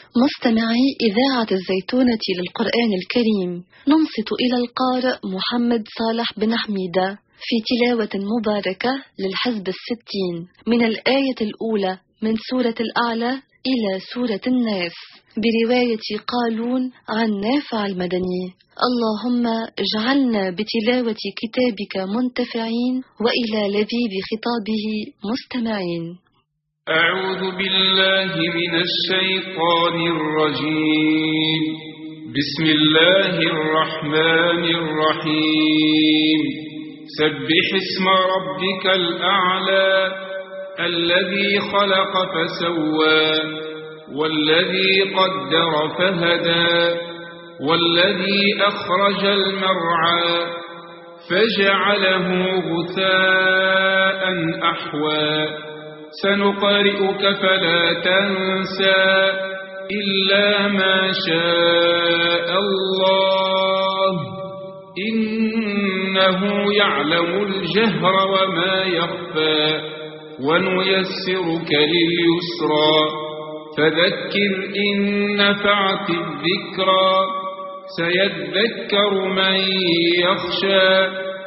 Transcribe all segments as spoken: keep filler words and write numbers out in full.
مستمعي إذاعة الزيتونة للقرآن الكريم، ننصت إلى القارئ محمد صالح بن حميدة في تلاوة مباركة للحزب الستين من الآية الأولى من سورة الأعلى إلى سورة الناس برواية قالون عن نافع المدني. اللهم اجعلنا بتلاوة كتابك منتفعين وإلى لذيذ خطابه مستمعين. أعوذ بالله من الشيطان الرجيم. بسم الله الرحمن الرحيم. سبح اسم ربك الأعلى الذي خلق فسوى والذي قدر فهدى والذي أخرج المرعى فجعله غثاء أحوى سنقرئك فلا تنسى إلا ما شاء الله إنه يعلم الجهر وما يخفى ونيسرك لليسرى فذكر إن نفعت الذكرى سيذكر من يخشى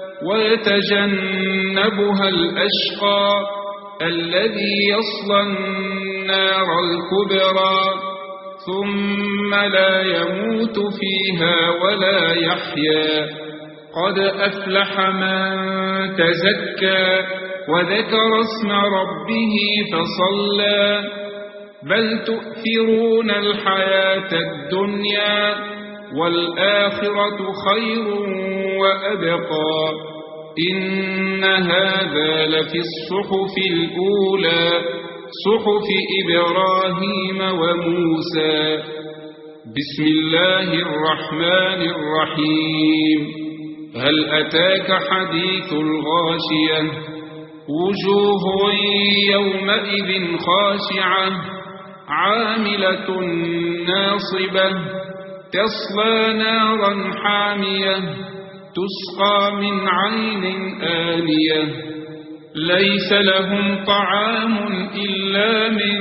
ويتجنبها الأشقى الذي يصلى النار الكبرى ثم لا يموت فيها ولا يحيا قد أفلح من تزكى وذكر اسم ربه فصلى بل تؤثرون الحياة الدنيا والآخرة خير وأبقى إن هذا لفي الصحف الأولى صحف إبراهيم وموسى. بسم الله الرحمن الرحيم. هل أتاك حديث الغاشية وجوه يومئذ خاشعة عاملة ناصبة تصلى نارا حامية تسقى من عين آنية ليس لهم طعام إلا من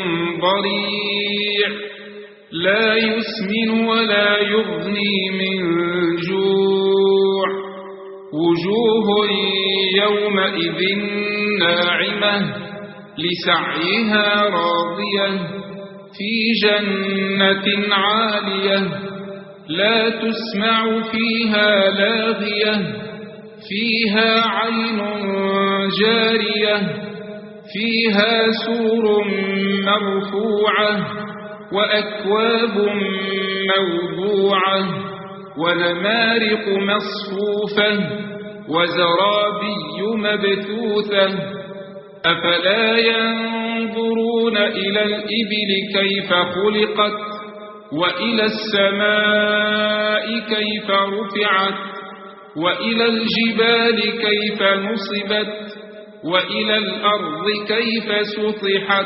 ضريع لا يسمن ولا يغني من جوع وجوه يومئذ ناعمة لسعيها راضية في جنة عالية لا تسمع فيها لاغية فيها عين جارية فيها سور مرفوعة وأكواب موضوعة ونمارق مصفوفة وزرابي مبثوثة أفلا ينظرون إلى الإبل كيف خلقت وإلى السماء كيف رفعت وإلى الجبال كيف نصبت وإلى الأرض كيف سطحت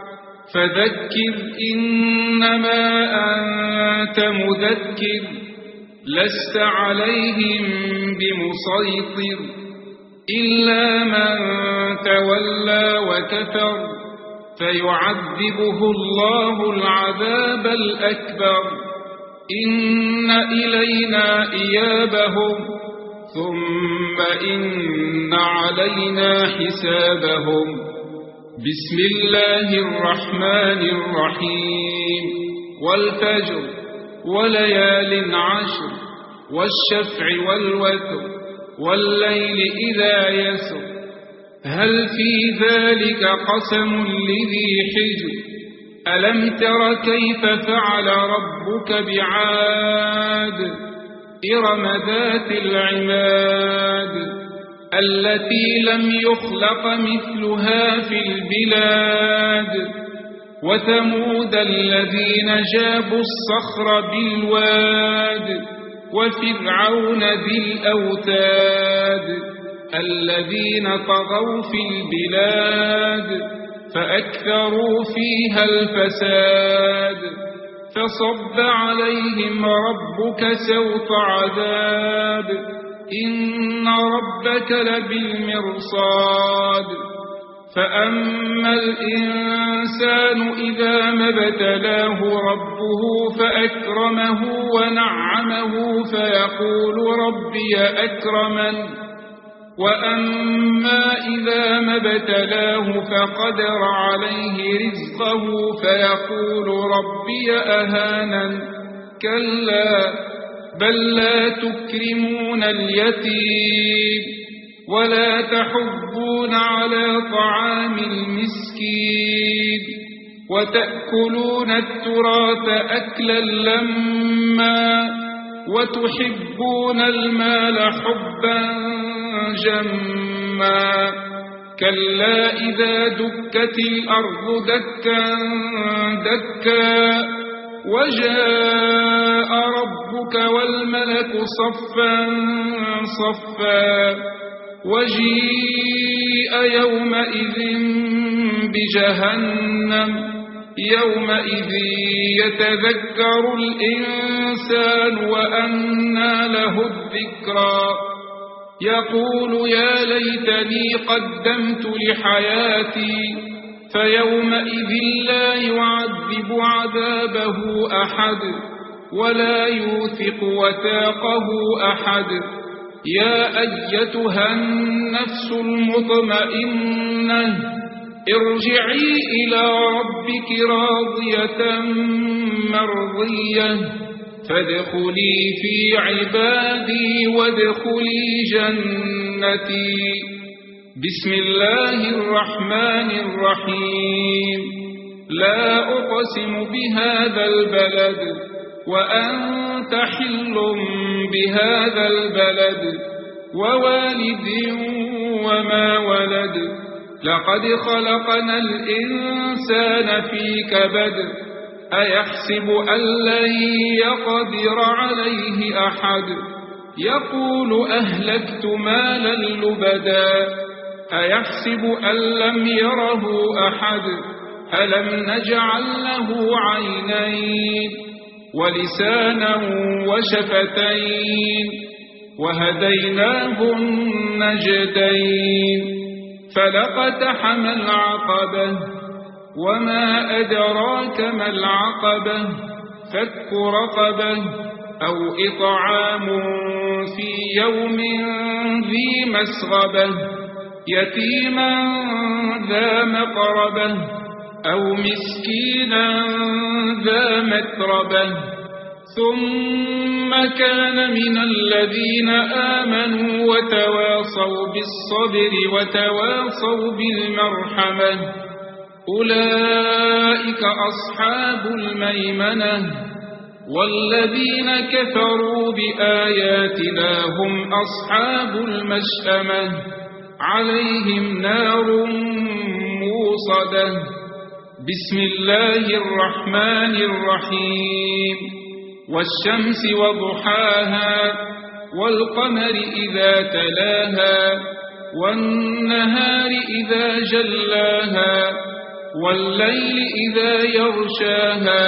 فذكر إنما أنت مذكر لست عليهم بمسيطر إلا من تولى وكفر فيعذبه الله العذاب الأكبر إن إلينا إيابهم ثم إن علينا حسابهم. بسم الله الرحمن الرحيم. والفجر وليال عشر والشفع والوتر والليل إذا يسر هل في ذلك قسم لذي حجر ألم تر كيف فعل ربك بعاد إرم ذات العماد التي لم يخلق مثلها في البلاد وثمود الذين جابوا الصخر بالواد وفرعون ذي الأوتاد الذين طغوا في البلاد فأكثروا فيها الفساد فصب عليهم ربك سوط عذاب إن ربك لبالمرصاد فأما الإنسان إذا ما ابتلاه ربه فأكرمه ونعمه فيقول ربي أكرمن وأما إذا ما ابتلاه فقدر عليه رزقه فيقول ربي أهانن كلا بل لا تكرمون اليتيم ولا تحضون على طعام المسكين وتأكلون التراث أكلا لما وتحبون المال حبا جما كلا إذا دكت الأرض دكا دكا وجاء ربك والملك صفا صفا وجيء يومئذ بجهنم يومئذ يتذكر الإنسان وأنى له الذكرى يقول يا ليتني قدمت لحياتي فيومئذ لا يعذب عذابه أحد ولا يوثق وثاقه أحد يا أيتها النفس المطمئنة ارجعي إلى ربك راضية مرضية فادخلي في عبادي وادخلي جنتي بسم الله الرحمن الرحيم لا أقسم بهذا البلد وأنت حل بهذا البلد ووالد وما ولد لقد خلقنا الإنسان في كبد أيحسب أن لن يقدر عليه أحد يقول أهلكت مالا لبدا أيحسب أن لم يره أحد ألم نجعل له عينين ولسانا وشفتين وهديناه النجدين فلقتحم العقبة وما أدراك ما العقبة فك رقبة أو إطعام في يوم ذي مسغبة يتيما ذا مقربة أو مسكينا ذا متربة ثم كان من الذين آمنوا وتواصوا بالصبر وتواصوا بالمرحمة أولئك أصحاب الميمنة والذين كفروا بآياتنا هم أصحاب المشأمة عليهم نار موصدة بسم الله الرحمن الرحيم والشمس وضحاها والقمر إذا تلاها والنهار إذا جلاها والليل إذا يغشاها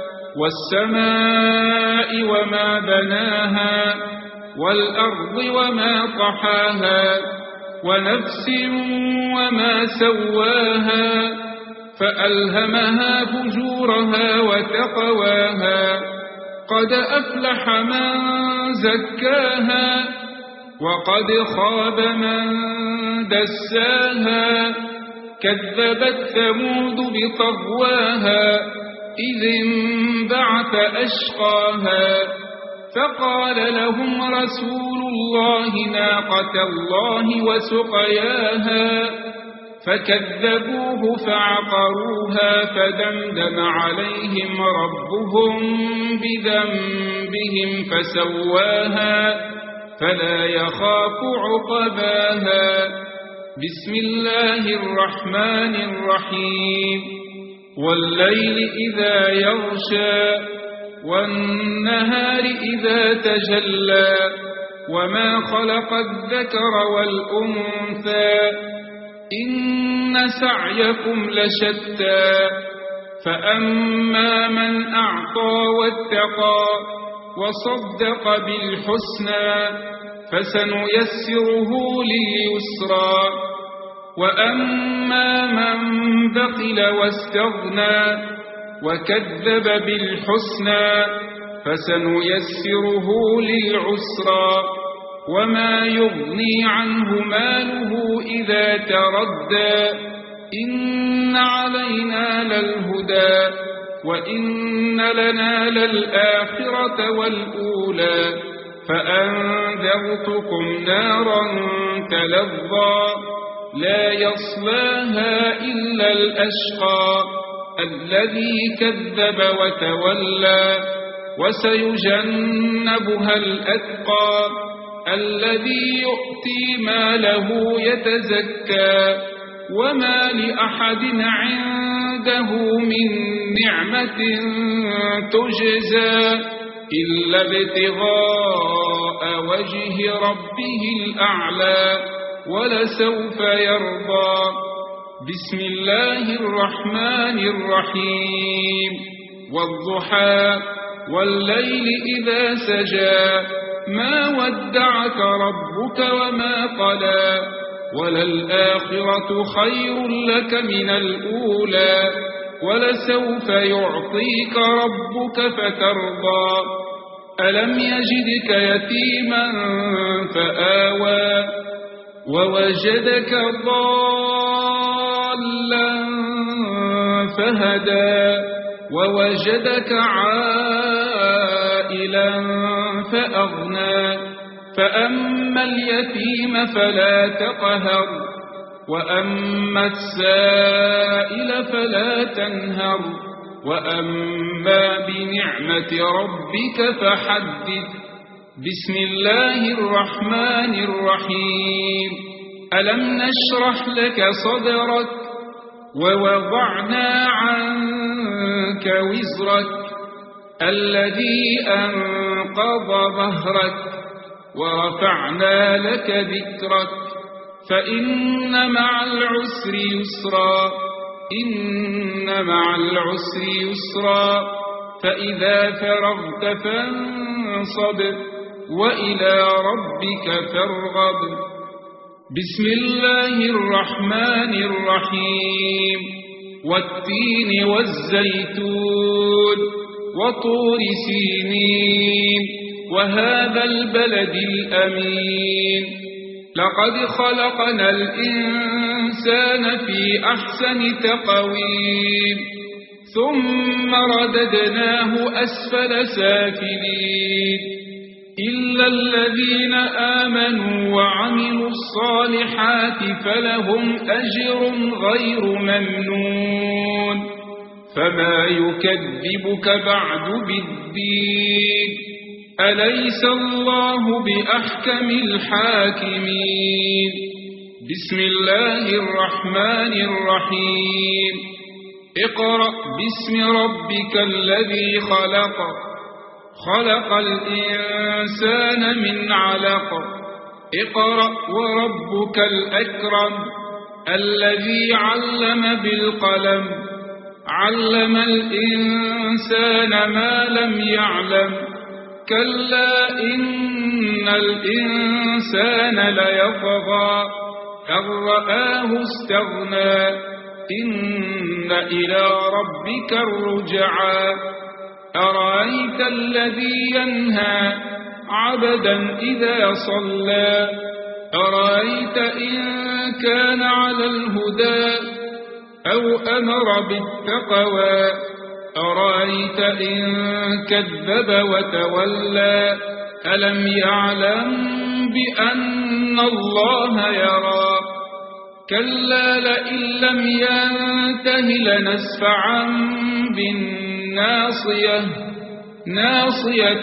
والسماء وما بناها والأرض وما طحاها ونفس وما سواها فألهمها فجورها وتقواها قد أفلح من زكاها وقد خاب من دساها كذبت ثمود بطغواها إذ انبعث أشقاها فقال لهم رسول الله ناقة الله وسقياها فكذبوه فعقروها فدمدم عليهم ربهم بذنبهم فسواها فلا يخاف عقباها بسم الله الرحمن الرحيم والليل إذا يغشى والنهار إذا تجلى وما خلق الذكر والأنثى إن سعيكم لشتى فأما من أعطى واتقى وصدق بالحسنى فسنيسره لليسرى وأما من بخل واستغنى وكذب بالحسنى فسنيسره للعسرى وما يغني عنه ماله إذا تردى إن علينا للهدى وإن لنا للآخرة والأولى فأنذرتكم نارا تلظى لا يصلاها إلا الأشقى الذي كذب وتولى وسيجنبها الأتقى الذي يؤتي ماله يتزكى وما لأحد عنده من نعمة تجزى إلا ابتغاء وجه ربه الأعلى ولسوف يرضى بسم الله الرحمن الرحيم والضحى والليل إذا سجى ما ودعك ربك وما قلى وللآخرة خير لك من الأولى ولسوف يعطيك ربك فترضى ألم يجدك يتيما فآوى ووجدك ضالا فهدى ووجدك عائلا فأغنى فأما اليتيم فلا تقهر وأما السائل فلا تنهر وأما بنعمة ربك فحدث بسم الله الرحمن الرحيم ألم نشرح لك صدرك ووضعنا عنك وزرك الذي أنقض ظهرك ورفعنا لك ذكرك فإن مع العسر يسرا إن مع العسر يسرا فإذا فرغت فانصب وإلى ربك فارغب بسم الله الرحمن الرحيم والتين والزيتون وطور سينين وهذا البلد الأمين لقد خلقنا الإنسان في أحسن تقويم ثم رددناه أسفل سافلين إلا الذين آمنوا وعملوا الصالحات فلهم أجر غير ممنون فما يكذبك بعد بالدين أليس الله بأحكم الحاكمين بسم الله الرحمن الرحيم اقرأ باسم ربك الذي خلق خلق الإنسان من علق اقرأ وربك الأكرم الذي علم بالقلم علم الإنسان ما لم يعلم كلا إن الإنسان ليطغى أن رآه استغنى إن إلى ربك الرجعى أرأيت الذي ينهى عبدا إذا صلى أرأيت إن كان على الهدى أو أمر بالتقوى أرأيت إن كذب وتولى ألم يعلم بأن الله يرى كلا لئن لم ينته لنسفعا بالناصية ناصية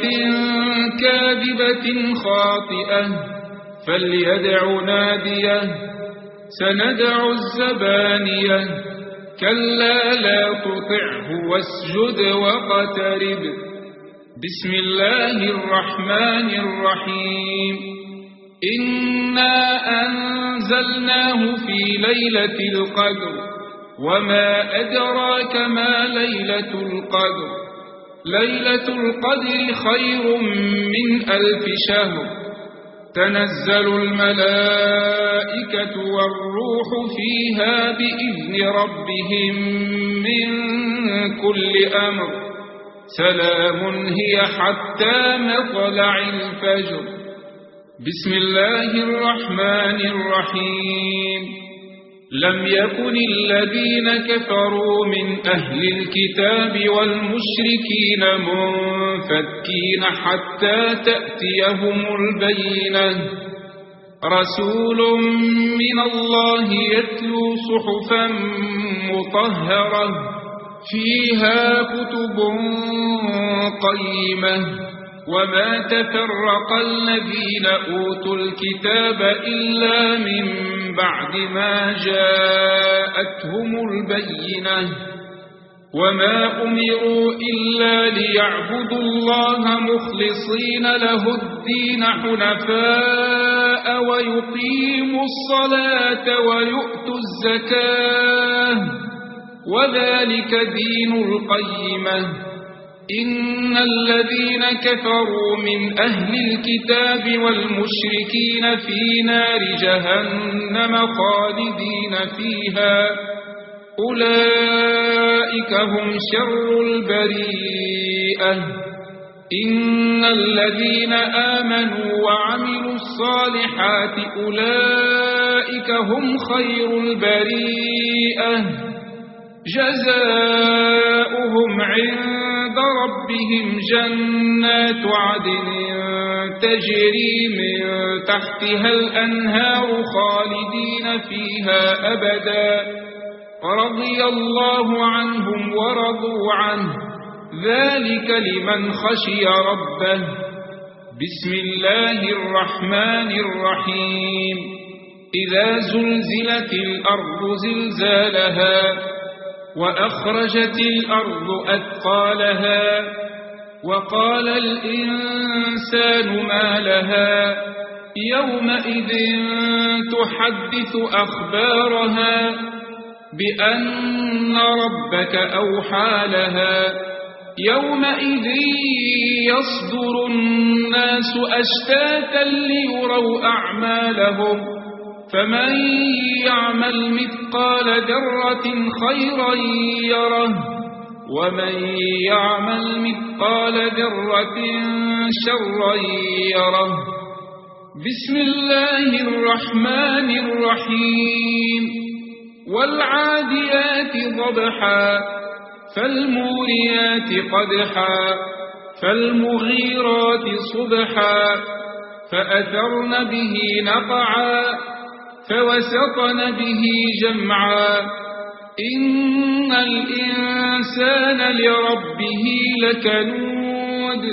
كاذبة خاطئة فليدع ناديه سندع الزبانية كلا لا تطعه واسجد واقترب بسم الله الرحمن الرحيم إنا أنزلناه في ليلة القدر وما أدراك ما ليلة القدر ليلة القدر خير من ألف شهر تنزل الملائكة والروح فيها بإذن ربهم من كل أمر سلام هي حتى مطلع الفجر. بسم الله الرحمن الرحيم. لم يكن الذين كفروا من أهل الكتاب والمشركين منفكين حتى تأتيهم البينة رسول من الله يتلو صحفا مطهرة فيها كتب قيمة وما تفرق الذين أوتوا الكتاب إلا من بعد ما جاءتهم البينة وما أمروا إلا ليعبدوا الله مخلصين له الدين حنفاء ويقيموا الصلاة ويؤتوا الزكاة وذلك دين القيمة. إن الذين كفروا من أهل الكتاب والمشركين في نار جهنم خالدين فيها أولئك هم شر البريئة. إن الذين آمنوا وعملوا الصالحات أولئك هم خير البريئة جزاؤهم عند ربهم جنات عدن تجري من تحتها الأنهار خالدين فيها أبدا رضي الله عنهم ورضوا عنه ذلك لمن خشي ربه. بسم الله الرحمن الرحيم. إذا زلزلت الأرض زلزالها وأخرجت الأرض أثقالها وقال الإنسان ما لها يومئذ تحدث أخبارها بأن ربك أوحى لها يومئذ يصدر الناس أشتاتا ليروا أعمالهم فمن يعمل مثقال ذرة خيرا يره ومن يعمل مثقال ذرة شرا يره. بسم الله الرحمن الرحيم. والعاديات ضبحا فالموريات قدحا فالمغيرات صبحا فأثرن به نقعا فوسطن به جمعا. إن الإنسان لربه لكنود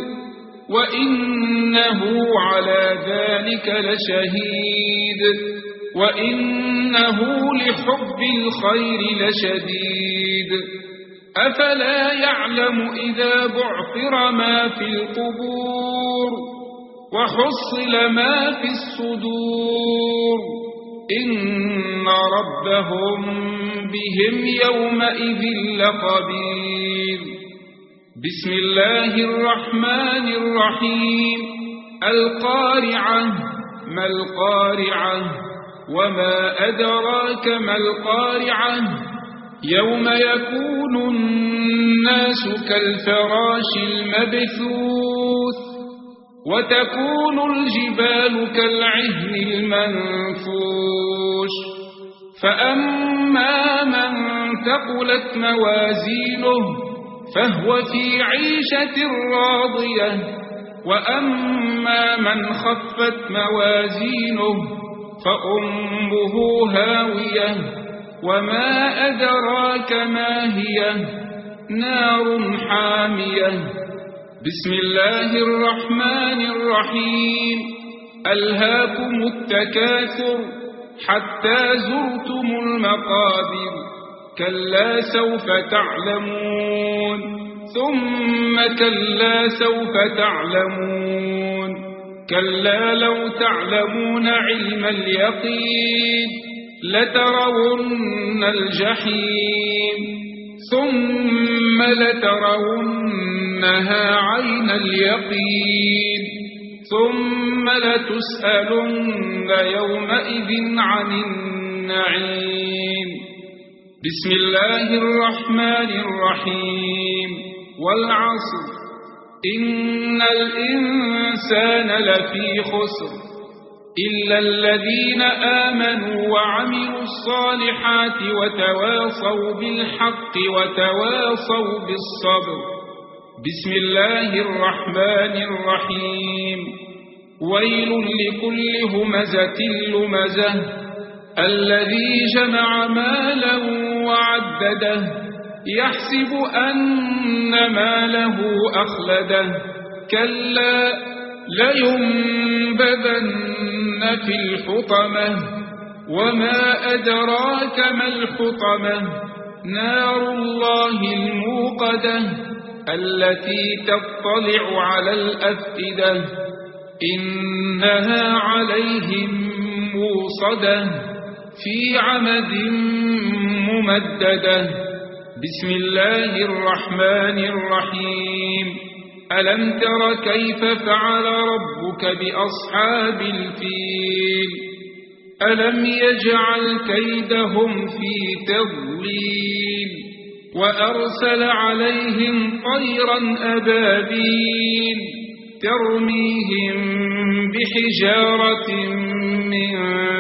وإنه على ذلك لشهيد وإنه لحب الخير لشديد. أفلا يعلم إذا بعثر ما في القبور وحصل ما في الصدور إن ربهم بهم يومئذ لخبير. بسم الله الرحمن الرحيم. القارعة ما القارعة وما أدراك ما القارعة يوم يكون الناس كالفراش المبثوث وتكون الجبال كالعهن المنفوش فأما من ثقلت موازينه فهو في عيشة راضية وأما من خفت موازينه فأمه هاوية وما أدراك ما هي نار حامية. بسم الله الرحمن الرحيم. ألهاكم التكاثر حتى زرتم المقابر كلا سوف تعلمون ثم كلا سوف تعلمون كلا لو تعلمون علم اليقين لترون الجحيم ثم لترونها عين اليقين ثم لتسألن يومئذ عن النعيم. بسم الله الرحمن الرحيم. والعصر إن الإنسان لفي خسر إلا الذين آمنوا وعملوا الصالحات وتواصوا بالحق وتواصوا بالصبر. بسم الله الرحمن الرحيم. ويل لكل همزة لمزة الذي جمع مالا وعدده يحسب أن ماله أخلده كلا لينبذن في الحطمة وما أدراك ما الحطمة نار الله الموقدة التي تطلع على الأفئدة إنها عليهم موصدة في عمد ممددة. بسم الله الرحمن الرحيم. ألم تر كيف فعل ربك بأصحاب الفيل ألم يجعل كيدهم في تضليل وأرسل عليهم طيرا أبابيل ترميهم بحجارة من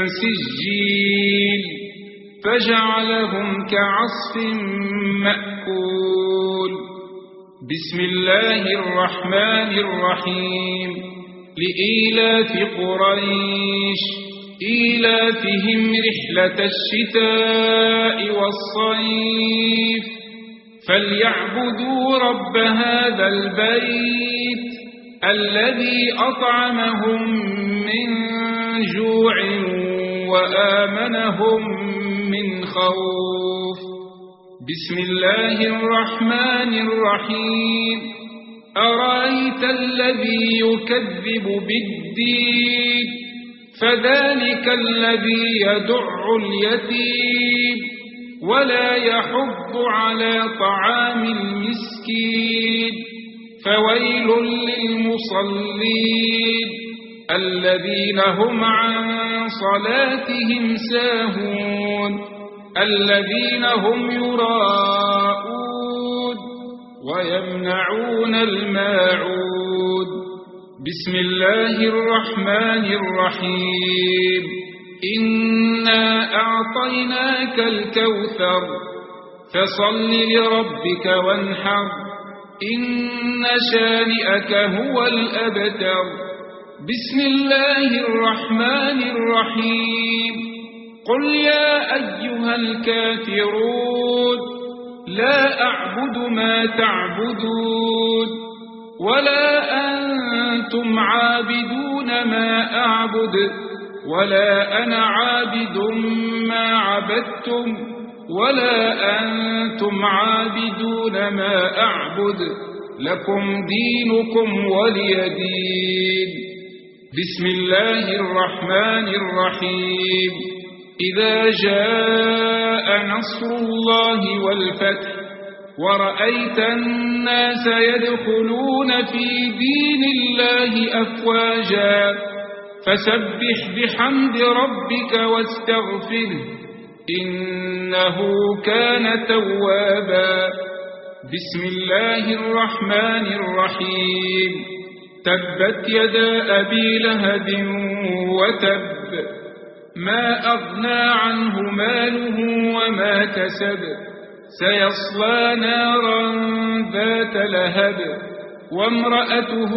سجيل فجعلهم كعصف مأكول. بسم الله الرحمن الرحيم. لإيلاف قريش إيلافهم رحلة الشتاء والصيف فليعبدوا رب هذا البيت الذي أطعمهم من جوع وآمنهم من خوف. بسم الله الرحمن الرحيم. أرأيت الذي يكذب بالدين فذلك الذي يدع اليتيم ولا يحض على طعام المسكين فويل للمصلين الذين هم عن صلاتهم ساهون الذين هم يراءون ويمنعون الماعون. بسم الله الرحمن الرحيم. إنا أعطيناك الكوثر فصل لربك وانحر إن شانئك هو الأبتر. بسم الله الرحمن الرحيم. قل يا أيها الكافرون لا أعبد ما تعبدون ولا أنتم عابدون ما أعبد ولا أنا عابد ما عبدتم ولا أنتم عابدون ما أعبد لكم دينكم ولي دين. بسم الله الرحمن الرحيم. إذا جاء نصر الله والفتح ورأيت الناس يدخلون في دين الله أفواجا فسبح بحمد ربك واستغفره إنه كان توابا. بسم الله الرحمن الرحيم. تبت يدا أبي لهب وتب ما أغنى عنه ماله وما كسب سيصلى نارا ذات لهب وامرأته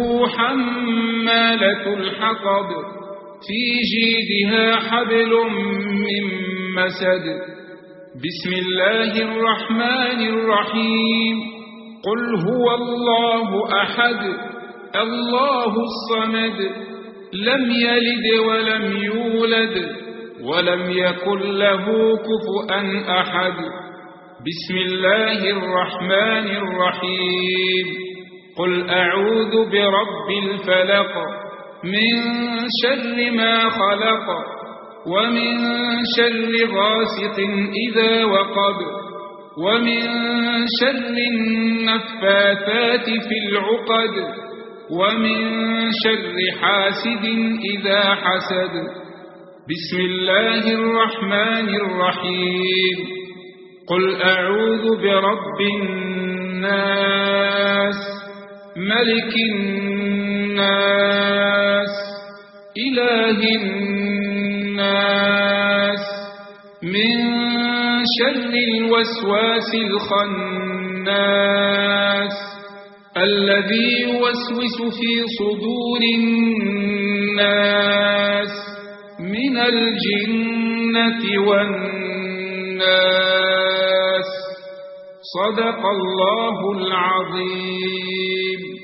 حمالة الحطب في جيدها حبل من مسد. بسم الله الرحمن الرحيم. قل هو الله أحد الله الصمد لم يلد ولم يولد ولم يكن له كفؤا أحد. بسم الله الرحمن الرحيم. قل أعوذ برب الفلق من شر ما خلق ومن شر غاسق إذا وقب ومن شر النفاثات في العقد ومن شر حاسد إذا حسد. بسم الله الرحمن الرحيم. قل أعوذ برب الناس ملك الناس إله الناس من شر الوسواس الخناس الذي يوسوس في صدور الناس من الجنة والناس. صدق الله العظيم.